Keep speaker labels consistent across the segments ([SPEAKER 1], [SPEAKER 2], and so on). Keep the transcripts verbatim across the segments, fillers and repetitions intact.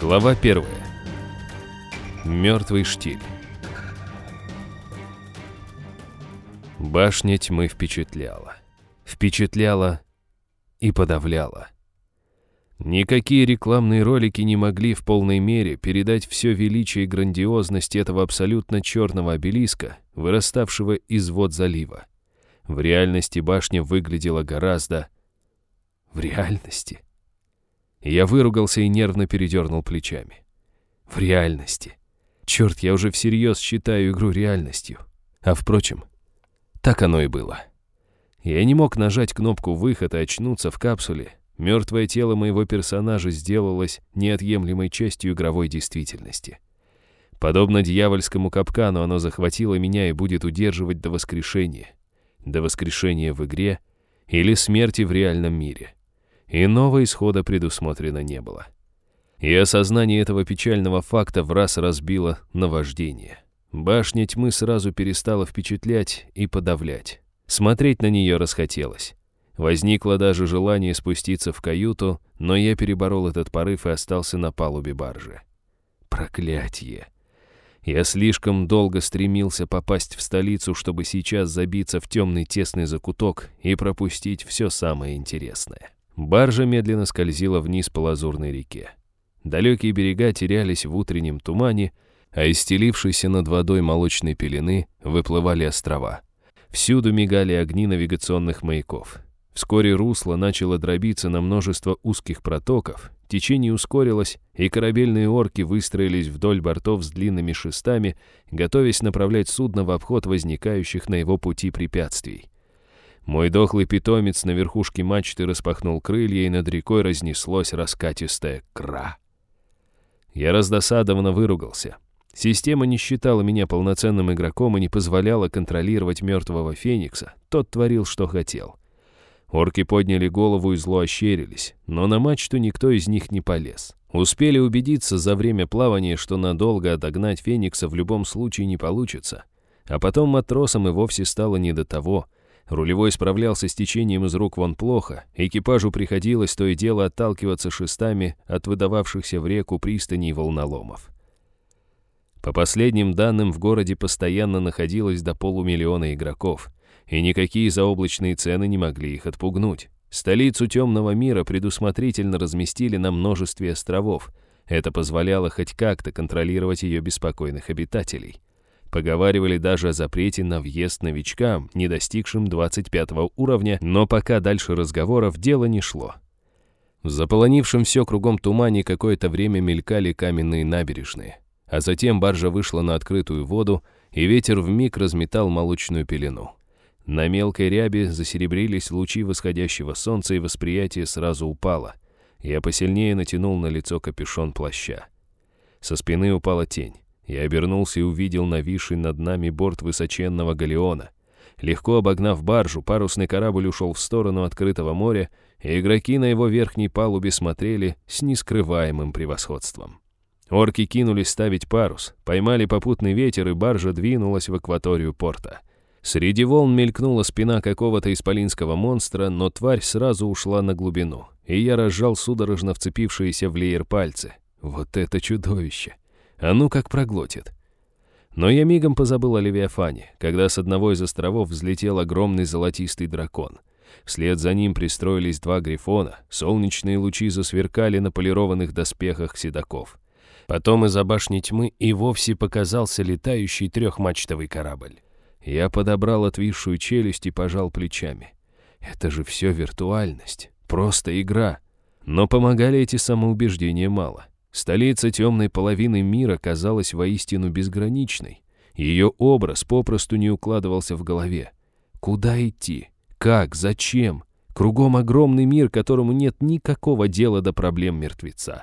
[SPEAKER 1] Глава первая. Мертвый штиль. Башня тьмы впечатляла. Впечатляла и подавляла. Никакие рекламные ролики не могли в полной мере передать все величие и грандиозность этого абсолютно черного обелиска, выраставшего из вод залива. В реальности башня выглядела гораздо... В реальности? Я выругался и нервно передернул плечами. В реальности. Черт, я уже всерьез считаю игру реальностью. А впрочем, так оно и было. Я не мог нажать кнопку «Выход» и очнуться в капсуле. Мертвое тело моего персонажа сделалось неотъемлемой частью игровой действительности. Подобно дьявольскому капкану, оно захватило меня и будет удерживать до воскрешения. До воскрешения в игре или смерти в реальном мире. Иного исхода предусмотрено не было. И осознание этого печального факта враз разбило наваждение. Башня тьмы сразу перестала впечатлять и подавлять. Смотреть на нее расхотелось. Возникло даже желание спуститься в каюту, но я переборол этот порыв и остался на палубе баржи. Проклятье! Я слишком долго стремился попасть в столицу, чтобы сейчас забиться в темный тесный закуток и пропустить все самое интересное. Баржа медленно скользила вниз по лазурной реке. Далекие берега терялись в утреннем тумане, а из стелившейся над водой молочной пелены выплывали острова. Всюду мигали огни навигационных маяков. Вскоре русло начало дробиться на множество узких протоков, течение ускорилось, и корабельные орки выстроились вдоль бортов с длинными шестами, готовясь направлять судно в обход возникающих на его пути препятствий. Мой дохлый питомец на верхушке мачты распахнул крылья, и над рекой разнеслось раскатистое «кра». Я раздосадованно выругался. Система не считала меня полноценным игроком и не позволяла контролировать мертвого Феникса. Тот творил, что хотел. Орки подняли голову и зло ощерились, но на мачту никто из них не полез. Успели убедиться за время плавания, что надолго отогнать Феникса в любом случае не получится. А потом матросам и вовсе стало не до того. Рулевой справлялся с течением из рук вон плохо, экипажу приходилось то и дело отталкиваться шестами от выдававшихся в реку пристаней волноломов. По последним данным, в городе постоянно находилось до полумиллиона игроков, и никакие заоблачные цены не могли их отпугнуть. Столицу темного мира предусмотрительно разместили на множестве островов. Это позволяло хоть как-то контролировать ее беспокойных обитателей. Поговаривали даже о запрете на въезд новичкам, не достигшим двадцать пятого уровня, но пока дальше разговоров дело не шло. В заполонившем все кругом тумане какое-то время мелькали каменные набережные, а затем баржа вышла на открытую воду, и ветер вмиг разметал молочную пелену. На мелкой ряби засеребрились лучи восходящего солнца, и восприятие сразу упало. Я посильнее натянул на лицо капюшон плаща. Со спины упала тень. Я обернулся и увидел нависший над нами борт высоченного галеона. Легко обогнав баржу, парусный корабль ушел в сторону открытого моря, и игроки на его верхней палубе смотрели с нескрываемым превосходством. Орки кинулись ставить парус, поймали попутный ветер, и баржа двинулась в акваторию порта. Среди волн мелькнула спина какого-то исполинского монстра, но тварь сразу ушла на глубину, и я разжал судорожно вцепившиеся в леер пальцы. Вот это чудовище! А ну как проглотит. Но я мигом позабыл о Левиафане, когда с одного из островов взлетел огромный золотистый дракон. Вслед за ним пристроились два грифона, солнечные лучи засверкали на полированных доспехах седаков. Потом из-за башни тьмы и вовсе показался летающий трехмачтовый корабль. Я подобрал отвисшую челюсть и пожал плечами. Это же все виртуальность, просто игра. Но помогали эти самоубеждения мало. Столица темной половины мира казалась воистину безграничной. Ее образ попросту не укладывался в голове. Куда идти? Как? Зачем? Кругом огромный мир, которому нет никакого дела до проблем мертвеца.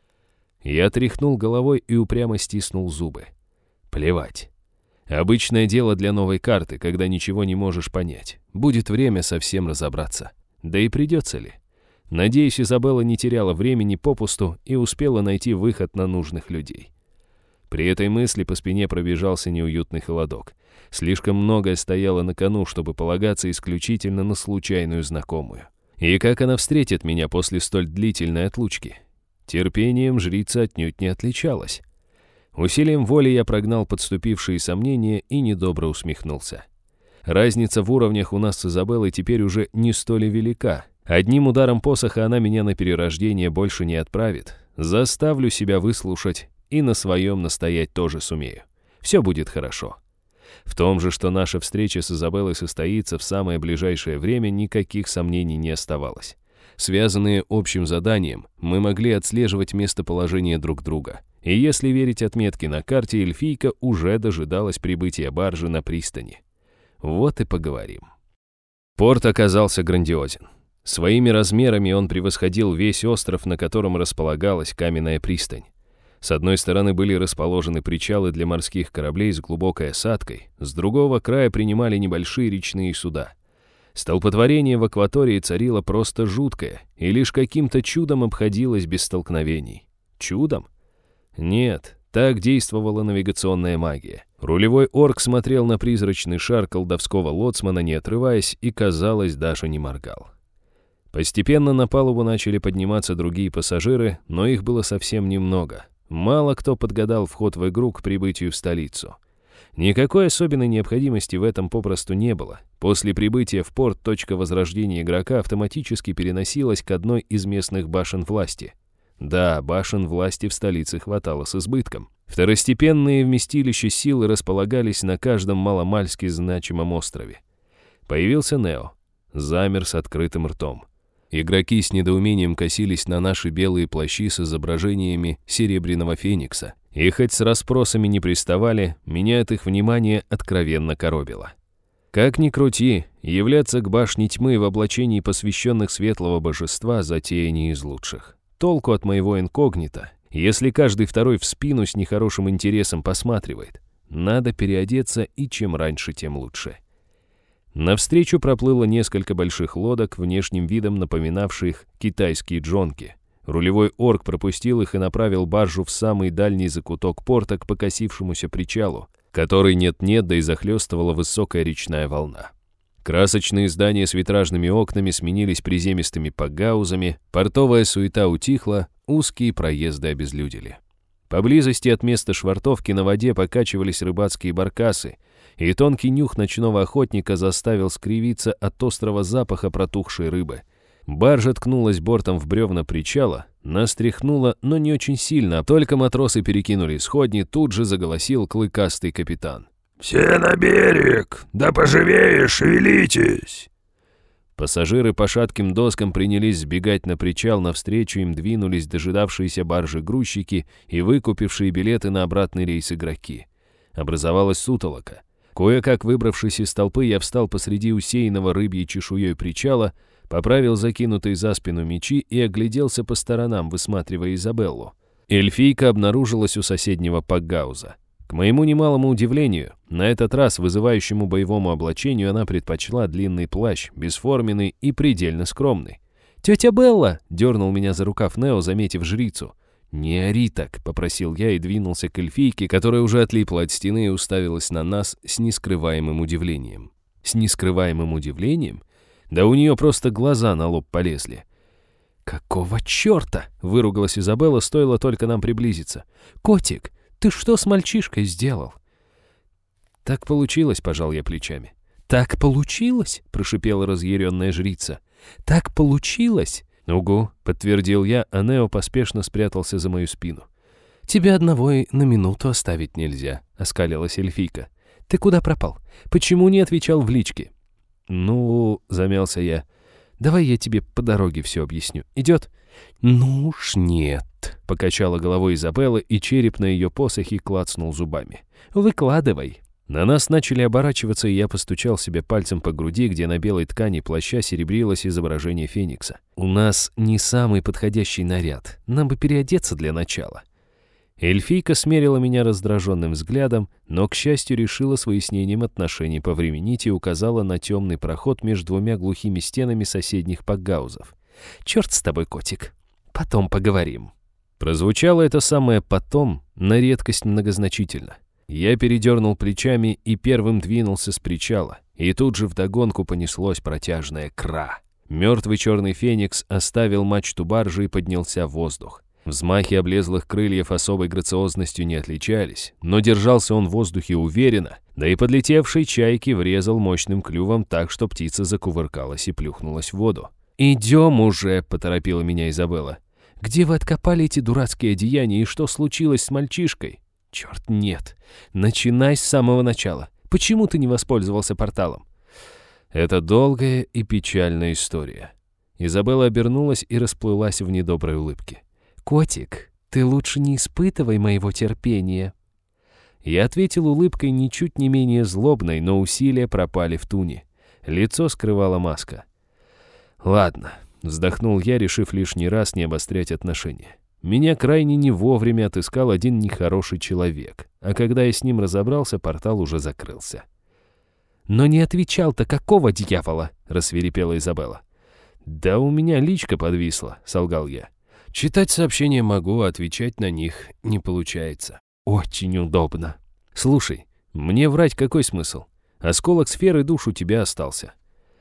[SPEAKER 1] Я тряхнул головой и упрямо стиснул зубы. Плевать. Обычное дело для новой карты, когда ничего не можешь понять. Будет время совсем разобраться. Да и придется ли? Надеюсь, Изабелла не теряла времени попусту и успела найти выход на нужных людей. При этой мысли по спине пробежался неуютный холодок. Слишком многое стояло на кону, чтобы полагаться исключительно на случайную знакомую. И как она встретит меня после столь длительной отлучки? терпением жрица отнюдь не отличалась. Усилием воли я прогнал подступившие сомнения и недобро усмехнулся. Разница в уровнях у нас с Изабеллой теперь уже не столь велика. Одним ударом посоха она меня на перерождение больше не отправит. Заставлю себя выслушать и на своем настоять тоже сумею. Все будет хорошо. В том же, что наша встреча с Изабеллой состоится в самое ближайшее время, никаких сомнений не оставалось. Связанные общим заданием, мы могли отслеживать местоположение друг друга. И если верить отметке на карте, эльфийка уже дожидалась прибытия баржи на пристани. Вот и поговорим. Порт оказался грандиозен. Своими размерами он превосходил весь остров, на котором располагалась каменная пристань. С одной стороны были расположены причалы для морских кораблей с глубокой осадкой, с другого края принимали небольшие речные суда. Столпотворение в акватории царило просто жуткое, и лишь каким-то чудом обходилось без столкновений. Чудом? Нет, так действовала навигационная магия. Рулевой орк смотрел на призрачный шар колдовского лоцмана, не отрываясь, и, казалось, даже не моргал. Постепенно на палубу начали подниматься другие пассажиры, но их было совсем немного. Мало кто подгадал вход в игру к прибытию в столицу. Никакой особенной необходимости в этом попросту не было. После прибытия в порт точка возрождения игрока автоматически переносилась к одной из местных башен власти. Да, башен власти в столице хватало с избытком. Второстепенные вместилища силы располагались на каждом маломальски значимом острове. Появился Нео. Замер с открытым ртом. Игроки с недоумением косились на наши белые плащи с изображениями серебряного феникса. И хоть с расспросами не приставали, меня от их внимания откровенно коробило. Как ни крути, являться к башне тьмы в облачении посвященных светлого божества затея не из лучших. Толку от моего инкогнито, если каждый второй в спину с нехорошим интересом посматривает. Надо переодеться, и чем раньше, тем лучше. Навстречу проплыло несколько больших лодок, внешним видом напоминавших китайские джонки. Рулевой орк пропустил их и направил баржу в самый дальний закуток порта к покосившемуся причалу, который нет-нет, да и захлестывала высокая речная волна. Красочные здания с витражными окнами сменились приземистыми пакгаузами, портовая суета утихла, узкие проезды обезлюдили. Поблизости от места швартовки на воде покачивались рыбацкие баркасы, и тонкий нюх ночного охотника заставил скривиться от острого запаха протухшей рыбы. Баржа ткнулась бортом в бревна причала, нас тряхнуло, но не очень сильно, только матросы перекинули сходни, тут же заголосил клыкастый капитан.
[SPEAKER 2] «Все на берег! Да поживее шевелитесь!»
[SPEAKER 1] Пассажиры по шатким доскам принялись сбегать на причал, навстречу им двинулись дожидавшиеся баржи грузчики и выкупившие билеты на обратный рейс игроки. Образовалась сутолока. Кое-как выбравшись из толпы, я встал посреди усеянного рыбьей чешуей причала, поправил закинутые за спину мечи и огляделся по сторонам, высматривая Изабеллу. Эльфийка обнаружилась у соседнего пакгауза. К моему немалому удивлению, на этот раз вызывающему боевому облачению она предпочла длинный плащ, бесформенный и предельно скромный. «Тетя Белла!» — дернул меня за рукав Нео, заметив жрицу. «Не ори так», — попросил я и двинулся к эльфийке, которая уже отлипла от стены и уставилась на нас с нескрываемым удивлением. С нескрываемым удивлением? Да у нее просто глаза на лоб полезли. «Какого черта?» — выругалась Изабелла, стоило только нам приблизиться. «Котик, ты что с мальчишкой сделал?» «Так получилось», — пожал я плечами. «Так получилось?» — прошипела разъяренная жрица. «Так получилось?» «Угу», — подтвердил я, а Нео поспешно спрятался за мою спину. «Тебя одного и на минуту оставить нельзя», — оскалилась эльфийка. «Ты куда пропал? Почему не отвечал в личке?» «Ну», — замялся я, — «давай я тебе по дороге все объясню. Идет?» «Ну уж нет», — покачала головой Изабелла, и череп на ее посохе клацнул зубами. «Выкладывай». На нас начали оборачиваться, и я постучал себе пальцем по груди, где на белой ткани плаща серебрилось изображение феникса. «У нас не самый подходящий наряд. Нам бы переодеться для начала». Эльфийка смерила меня раздраженным взглядом, но, к счастью, решила с выяснением отношений повременить и указала на темный проход между двумя глухими стенами соседних пакгаузов. «Черт с тобой, котик. Потом поговорим». Прозвучало это самое «потом» на редкость многозначительно. Я передернул плечами и первым двинулся с причала, и тут же вдогонку понеслось протяжное «кра». Мертвый черный феникс оставил мачту баржи и поднялся в воздух. Взмахи облезлых крыльев особой грациозностью не отличались, но держался он в воздухе уверенно, да и подлетевший чайки врезал мощным клювом так, что птица закувыркалась и плюхнулась в воду. «Идем уже», — поторопила меня Изабелла. «Где вы откопали эти дурацкие одеяния и что случилось с мальчишкой?» «Черт, нет. Начинай с самого начала. Почему ты не воспользовался порталом?» Это долгая и печальная история. Изабелла обернулась и расплылась в недоброй улыбке. «Котик, ты лучше не испытывай моего терпения». Я ответил улыбкой ничуть не менее злобной, но усилия пропали в туне. Лицо скрывала маска. «Ладно», — вздохнул я, решив лишний раз не обострять отношения. Меня крайне не вовремя отыскал один нехороший человек, а когда я с ним разобрался, портал уже закрылся. «Но не отвечал-то какого дьявола?» — рассвирепела Изабелла. «Да у меня личка подвисла», — солгал я. «Читать сообщения могу, а отвечать на них не получается. Очень удобно. Слушай, мне врать какой смысл? Осколок сферы душ у тебя остался».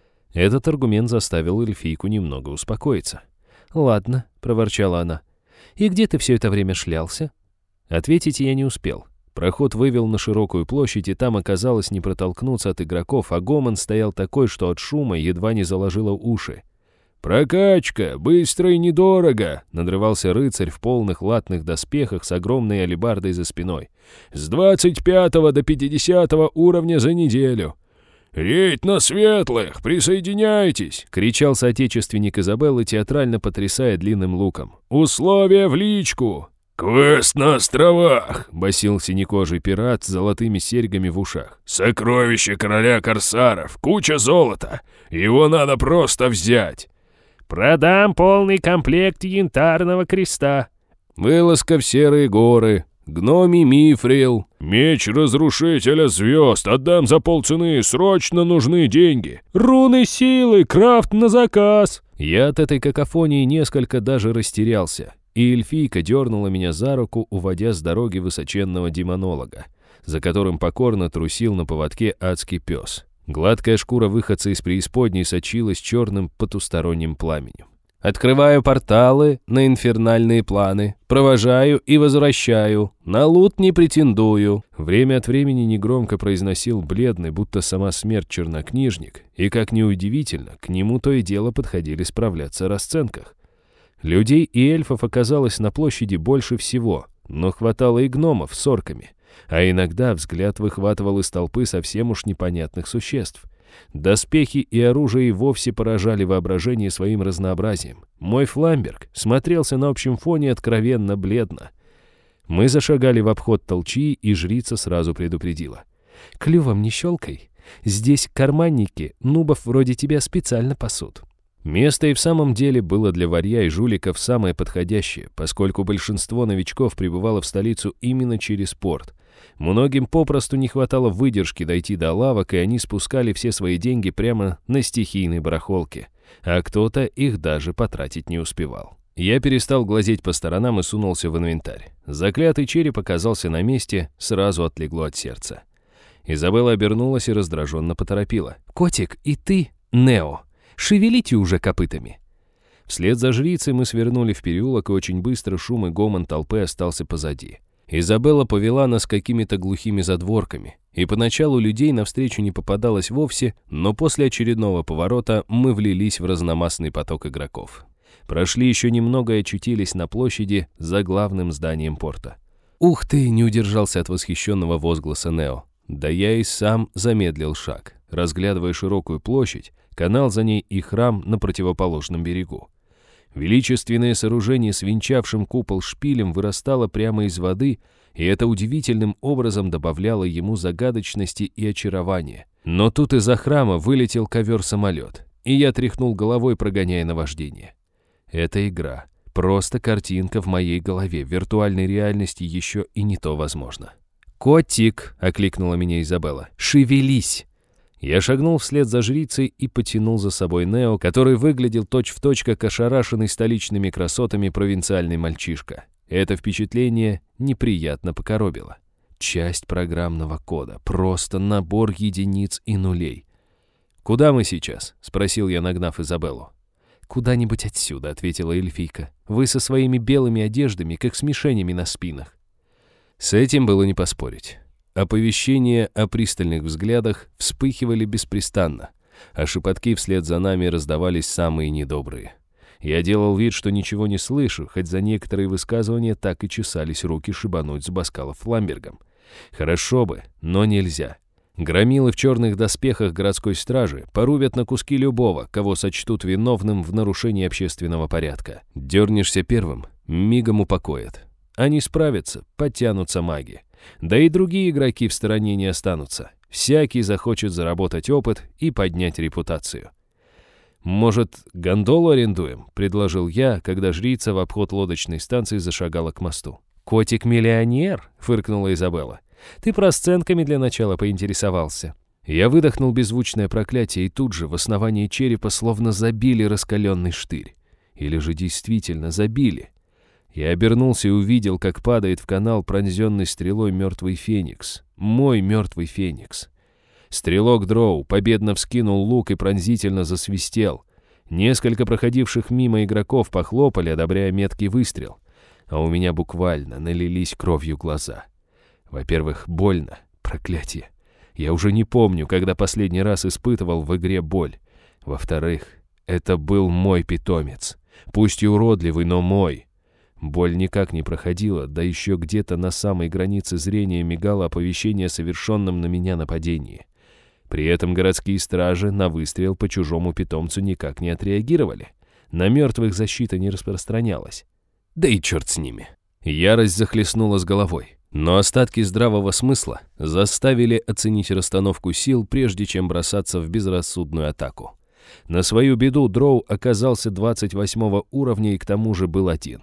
[SPEAKER 1] Этот аргумент заставил эльфийку немного успокоиться. «Ладно», — проворчала она. «И где ты все это время шлялся?» Ответить я не успел. Проход вывел на широкую площадь, и там оказалось не протолкнуться от игроков, а гомон стоял такой, что от шума едва не заложило уши. «Прокачка! Быстро и недорого!» — надрывался рыцарь в полных латных доспехах с огромной алебардой за спиной. «С двадцать пятого до пятидесятого уровня за неделю!» «Рейд на светлых! Присоединяйтесь!» — кричал соотечественник Изабеллы, театрально потрясая длинным луком. «Условия в личку!» «Квест на островах!» — басил синекожий пират с золотыми серьгами в ушах. «Сокровище короля корсаров! Куча золота! Его надо просто взять!» «Продам полный комплект янтарного креста!» «Вылазка в серые горы!» «Гномий мифрил!» «Меч разрушителя звезд! Отдам за полцены! Срочно нужны деньги!» «Руны силы! Крафт на заказ!» Я от этой какофонии несколько даже растерялся, и эльфийка дернула меня за руку, уводя с дороги высоченного демонолога, за которым покорно трусил на поводке адский пес. Гладкая шкура выходца из преисподней сочилась черным потусторонним пламенем. «Открываю порталы на инфернальные планы, провожаю и возвращаю, на лут не претендую». Время от времени негромко произносил бледный, будто сама смерть чернокнижник, и, как неудивительно, к нему то и дело подходили справляться о расценках. Людей и эльфов оказалось на площади больше всего, но хватало и гномов с орками, а иногда взгляд выхватывал из толпы совсем уж непонятных существ. Доспехи и оружие и вовсе поражали воображение своим разнообразием. Мой фламберг смотрелся на общем фоне откровенно бледно. Мы зашагали в обход толчии, и жрица сразу предупредила. «Клювом не щелкай. Здесь карманники, нубов вроде тебя специально пасут». Место и в самом деле было для варья и жуликов самое подходящее, поскольку большинство новичков прибывало в столицу именно через порт. Многим попросту не хватало выдержки дойти до лавок, и они спускали все свои деньги прямо на стихийной барахолке, а кто-то их даже потратить не успевал. Я перестал глазеть по сторонам и сунулся в инвентарь. Заклятый череп оказался на месте, сразу отлегло от сердца. Изабелла обернулась и раздраженно поторопила. «Котик, и ты, Нео, шевелите уже копытами!» Вслед за жрицей мы свернули в переулок, и очень быстро шум и гомон толпы остался позади. Изабелла повела нас какими-то глухими задворками, и поначалу людей навстречу не попадалось вовсе, но после очередного поворота мы влились в разномастный поток игроков. Прошли еще немного и очутились на площади за главным зданием порта. «Ух ты!» — не удержался от восхищенного возгласа Нео. Да я и сам замедлил шаг, разглядывая широкую площадь, канал за ней и храм на противоположном берегу. Величественное сооружение с венчавшим купол шпилем вырастало прямо из воды, и это удивительным образом добавляло ему загадочности и очарования. Но тут из-за храма вылетел ковер-самолет, и я тряхнул головой, прогоняя наваждение. Это игра. Просто картинка в моей голове. В виртуальной реальности еще и не то возможно. «Котик!» — окликнула меня Изабелла. «Шевелись!» Я шагнул вслед за жрицей и потянул за собой Нео, который выглядел точь-в-точь, как ошарашенный столичными красотами провинциальный мальчишка. Это впечатление неприятно покоробило. Часть программного кода, просто набор единиц и нулей. «Куда мы сейчас?» — спросил я, нагнав Изабеллу. «Куда-нибудь отсюда», — ответила эльфийка. «Вы со своими белыми одеждами, как с мишенями на спинах». С этим было не поспорить. Оповещения о пристальных взглядах вспыхивали беспрестанно, а шепотки вслед за нами раздавались самые недобрые. Я делал вид, что ничего не слышу, хоть за некоторые высказывания так и чесались руки шибануть Зубаскала фламбергом. Хорошо бы, но нельзя. Громилы в черных доспехах городской стражи порубят на куски любого, кого сочтут виновным в нарушении общественного порядка. Дернешься первым, мигом упокоят. Они справятся, подтянутся маги. Да и другие игроки в стороне не останутся. Всякий захочет заработать опыт и поднять репутацию. «Может, гондолу арендуем?» — предложил я, когда жрица в обход лодочной станции зашагала к мосту. «Котик-миллионер?» — фыркнула Изабелла. «Ты просценками для начала поинтересовался». Я выдохнул беззвучное проклятие, и тут же в основании черепа словно забили раскаленный штырь. Или же действительно забили. Я обернулся и увидел, как падает в канал пронзенный стрелой мертвый феникс. Мой мертвый феникс. Стрелок Дроу победно вскинул лук и пронзительно засвистел. Несколько проходивших мимо игроков похлопали, одобряя меткий выстрел. А у меня буквально налились кровью глаза. Во-первых, больно. Проклятие. Я уже не помню, когда последний раз испытывал в игре боль. Во-вторых, это был мой питомец. Пусть и уродливый, но мой. Боль никак не проходила, да еще где-то на самой границе зрения мигало оповещение о совершенном на меня нападении. При этом городские стражи на выстрел по чужому питомцу никак не отреагировали. На мертвых защита не распространялась. Да и черт с ними. Ярость захлестнула с головой. Но остатки здравого смысла заставили оценить расстановку сил, прежде чем бросаться в безрассудную атаку. На свою беду Дроу оказался двадцать восьмого уровня и к тому же был один.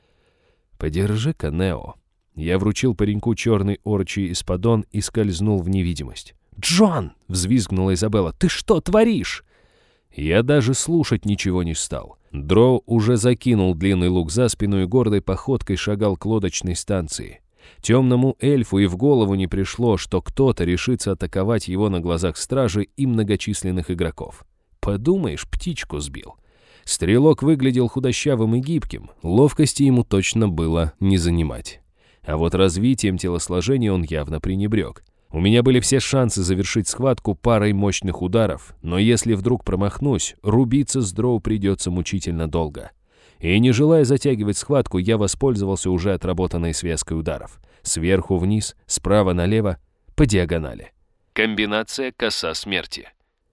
[SPEAKER 1] «Подержи-ка, Нео». Я вручил пареньку черный орчий исподон и скользнул в невидимость. «Джон!» — взвизгнула Изабелла. «Ты что творишь?» Я даже слушать ничего не стал. Дроу уже закинул длинный лук за спину и гордой походкой шагал к лодочной станции. Темному эльфу и в голову не пришло, что кто-то решится атаковать его на глазах стражи и многочисленных игроков. Подумаешь, птичку сбил. Стрелок выглядел худощавым и гибким, ловкости ему точно было не занимать. А вот развитием телосложения он явно пренебрег. У меня были все шансы завершить схватку парой мощных ударов, но если вдруг промахнусь, рубиться с Дроу придется мучительно долго. И не желая затягивать схватку, я воспользовался уже отработанной связкой ударов. Сверху вниз, справа налево, по диагонали. Комбинация коса смерти.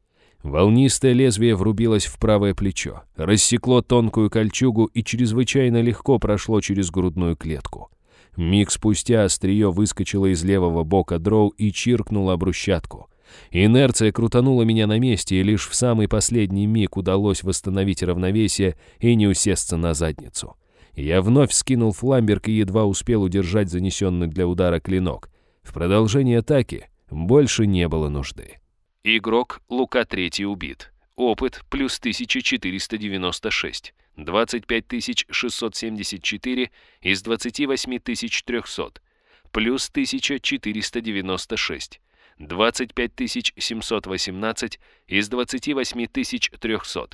[SPEAKER 1] Волнистое лезвие врубилось в правое плечо, рассекло тонкую кольчугу и чрезвычайно легко прошло через грудную клетку. Миг спустя острие выскочило из левого бока Дроу и чиркнуло об брусчатку. Инерция крутанула меня на месте, и лишь в самый последний миг удалось восстановить равновесие и не усесться на задницу. Я вновь скинул фламберг и едва успел удержать занесенный для удара клинок. В продолжении атаки больше не было нужды. Игрок Лука третий убит. Опыт плюс тысяча четыреста девяносто шесть. двадцать пять тысяч шестьсот семьдесят четыре из двадцати восьми тысяч трехсот. Плюс тысяча четыреста девяносто шесть. двадцать пять тысяч семьсот восемнадцать из двадцати восьми тысяч трехсот.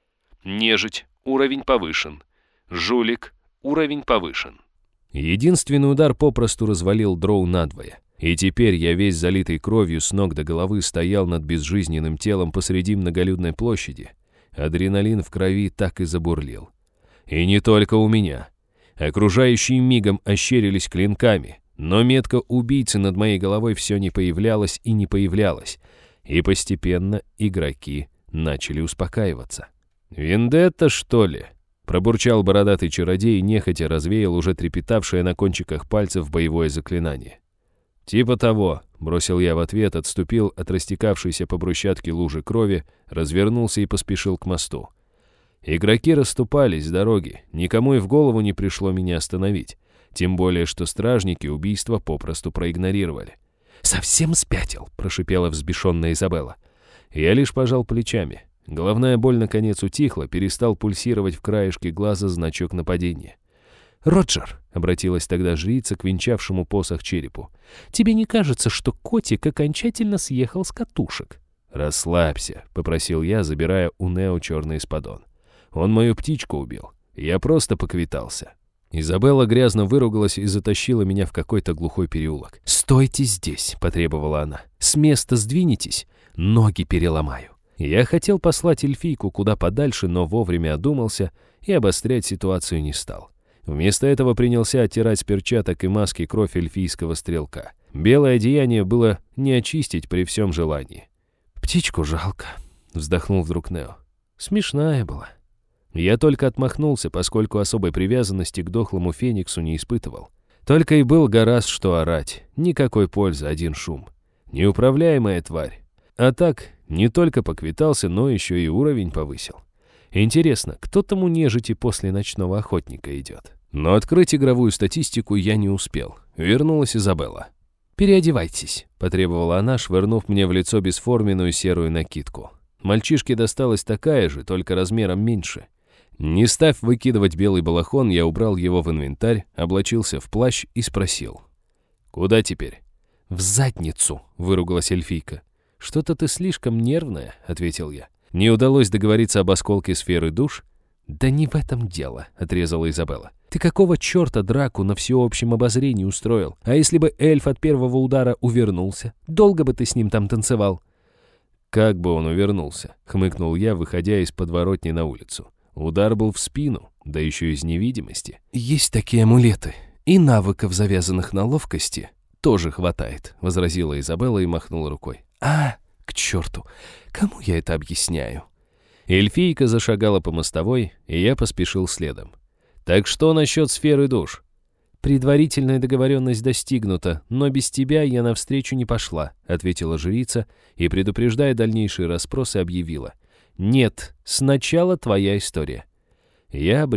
[SPEAKER 1] Нежить. Уровень повышен. Жулик. Уровень повышен. Единственный удар попросту развалил Дроу надвое. И теперь я весь залитый кровью с ног до головы стоял над безжизненным телом посреди многолюдной площади. Адреналин в крови так и забурлил. И не только у меня. Окружающие мигом ощерились клинками, но метка убийцы над моей головой все не появлялась и не появлялась. И постепенно игроки начали успокаиваться. «Вендетта, что ли?» — пробурчал бородатый чародей и нехотя развеял уже трепетавшее на кончиках пальцев боевое заклинание. «Типа того», — бросил я в ответ, отступил от растекавшейся по брусчатке лужи крови, развернулся и поспешил к мосту. Игроки расступались с дороги, никому и в голову не пришло меня остановить, тем более что стражники убийство попросту проигнорировали. «Совсем спятил», — прошипела взбешенная Изабелла. Я лишь пожал плечами. Головная боль наконец утихла, перестал пульсировать в краешке глаза значок нападения. «Роджер», — обратилась тогда жрица к венчавшему посох черепу, — «тебе не кажется, что котик окончательно съехал с катушек?» «Расслабься», — попросил я, забирая у Нео черный исподон. Он мою птичку убил. Я просто поквитался». Изабелла грязно выругалась и затащила меня в какой-то глухой переулок. «Стойте здесь», — потребовала она. «С места сдвинетесь, ноги переломаю». Я хотел послать эльфийку куда подальше, но вовремя одумался и обострять ситуацию не стал. Вместо этого принялся оттирать с перчаток и маски кровь эльфийского стрелка. Белое одеяние было не очистить при всем желании. «Птичку жалко», — вздохнул вдруг Нео. «Смешная была». Я только отмахнулся, поскольку особой привязанности к дохлому фениксу не испытывал. Только и был гораздо что орать. Никакой пользы, один шум. Неуправляемая тварь. А так, не только поквитался, но еще и уровень повысил. Интересно, кто там у нежити после ночного охотника идет? Но открыть игровую статистику я не успел. Вернулась Изабелла. «Переодевайтесь», — потребовала она, швырнув мне в лицо бесформенную серую накидку. Мальчишке досталась такая же, только размером меньше. Не став выкидывать белый балахон, я убрал его в инвентарь, облачился в плащ и спросил. «Куда теперь?» «В задницу», — выругалась эльфийка. «Что-то ты слишком нервная», — ответил я. «Не удалось договориться об осколке сферы душ?» «Да не в этом дело», — отрезала Изабелла. «Ты какого черта драку на всеобщем обозрении устроил? А если бы эльф от первого удара увернулся? Долго бы ты с ним там танцевал?» «Как бы он увернулся?» — хмыкнул я, выходя из подворотни на улицу. Удар был в спину, да еще из невидимости. «Есть такие амулеты, и навыков, завязанных на ловкости, тоже хватает», — возразила Изабелла и махнула рукой. «А, к черту, кому я это объясняю?» Эльфийка зашагала по мостовой, и я поспешил следом. «Так что насчет сферы душ?» «Предварительная договоренность достигнута, но без тебя я навстречу не пошла», — ответила жрица и, предупреждая дальнейшие расспросы, объявила. «Нет, сначала твоя история». Я